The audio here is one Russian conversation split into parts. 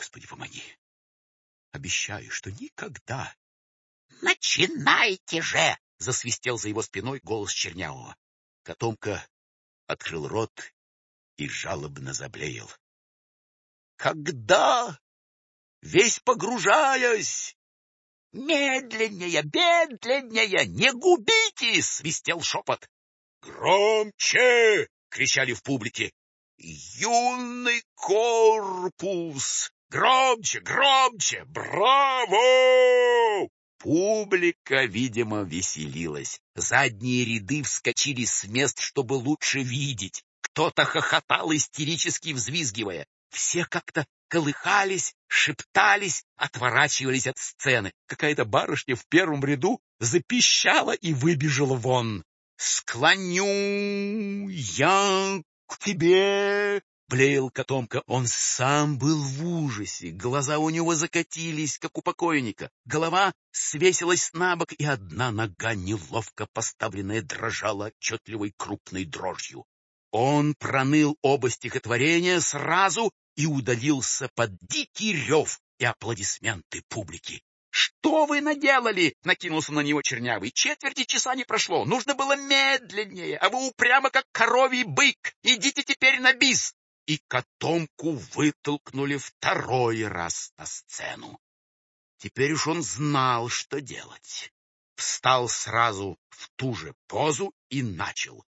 Господи, помоги. Обещаю, что никогда. Начинайте же! Засвистел за его спиной голос Чернявого. Котомка открыл рот и жалобно заблеял. Когда? Весь погружаясь. Медленнее, медленнее, не губите! Свистел шепот. Громче! Кричали в публике. Юный корпус! Громче, громче! Браво! Публика, видимо, веселилась. Задние ряды вскочили с мест, чтобы лучше видеть. Кто-то хохотал, истерически взвизгивая. Все как-то колыхались, шептались, отворачивались от сцены. Какая-то барышня в первом ряду запищала и выбежала вон. «Склоню я к тебе!» — блеял Котомка. Он сам был в ужасе. Глаза у него закатились, как у покойника. Голова свесилась на бок, и одна нога, неловко поставленная, дрожала отчетливой крупной дрожью. Он проныл оба стихотворения сразу и удалился под дикий рев и аплодисменты публики. «Что вы наделали?» — накинулся на него Чернявый. «Четверти часа не прошло. Нужно было медленнее, а вы упрямо, как коровий бык. Идите теперь на бис!» И Котомку вытолкнули второй раз на сцену. Теперь уж он знал, что делать. Встал сразу в ту же позу и начал.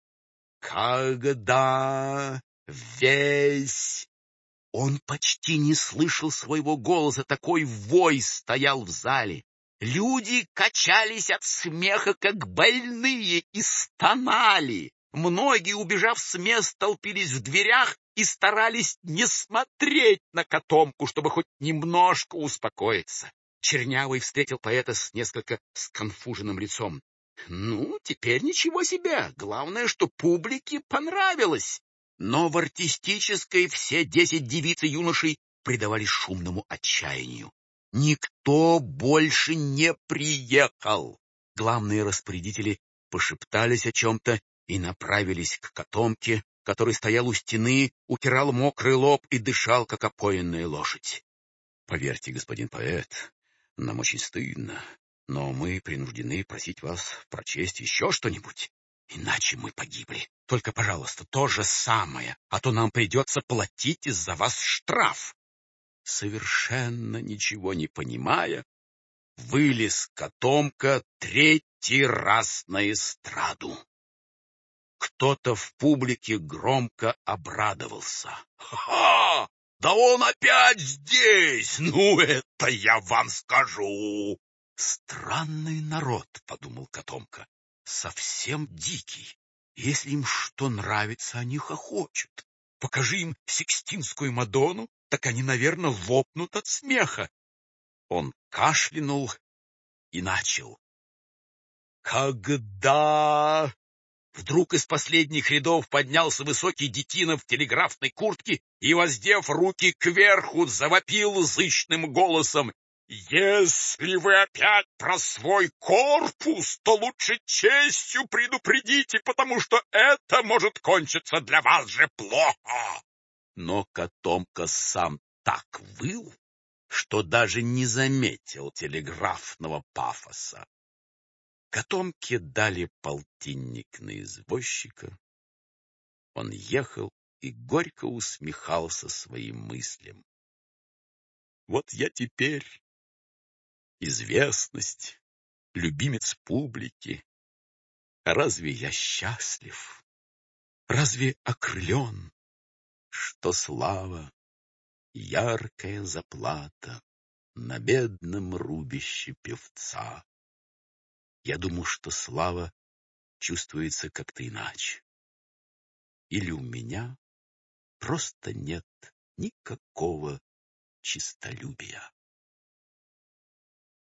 «Когда весь...» Он почти не слышал своего голоса, такой вой стоял в зале. Люди качались от смеха, как больные, и стонали. Многие, убежав с мест, толпились в дверях и старались не смотреть на Котомку, чтобы хоть немножко успокоиться. Чернявый встретил поэта с несколько сконфуженным лицом. «Ну, теперь ничего себе. Главное, что публике понравилось». Но в артистической все 10 девиц и юношей предавались шумному отчаянию. Никто больше не приехал. Главные распорядители пошептались о чем-то и направились к Котомке, который стоял у стены, утирал мокрый лоб и дышал, как опоенная лошадь. «Поверьте, господин поэт, нам очень стыдно, но мы принуждены просить вас прочесть еще что-нибудь. Иначе мы погибли. Только, пожалуйста, то же самое, а то нам придется платить из-за вас штраф». Совершенно ничего не понимая, вылез Котомка третий раз на эстраду. Кто-то в публике громко обрадовался. «Ха! Да он опять здесь! Ну, это я вам скажу!» «Странный народ», — подумал Котомка, — «совсем дикий. Если им что нравится, они хохочут. Покажи им Сикстинскую Мадонну, так они, наверное, лопнут от смеха». Он кашлянул и начал. «Когда...» Вдруг из последних рядов поднялся высокий детина в телеграфной куртке и, воздев руки кверху, завопил зычным голосом: «Если вы опять про свой корпус, то лучше честью предупредите, потому что это может кончиться для вас же плохо». Но Котомка сам так выл, что даже не заметил телеграфного пафоса. Котомке дали полтинник на извозчика. Он ехал и горько усмехался своим мыслям. Вот я теперь известность, любимец публики. А разве я счастлив? Разве окрылен? Что слава — яркая заплата на бедном рубище певца. Я думал, что слава чувствуется как-то иначе. Или у меня просто нет никакого честолюбия.